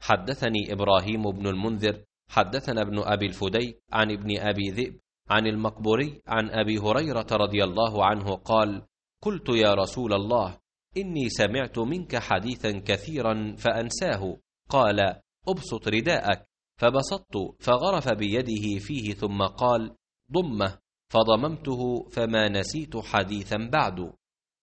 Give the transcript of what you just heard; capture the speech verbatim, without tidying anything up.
حدثني إبراهيم بن المنذر حدثنا ابن أبي الفديك عن ابن أبي ذئب عن المقبوري عن أبي هريرة رضي الله عنه قال: قلت يا رسول الله، إني سمعت منك حديثا كثيرا فأنساه. قال: أبسط رداءك. فبسطت فغرف بيده فيه ثم قال: ضمه. فضممته فما نسيت حديثا بعد.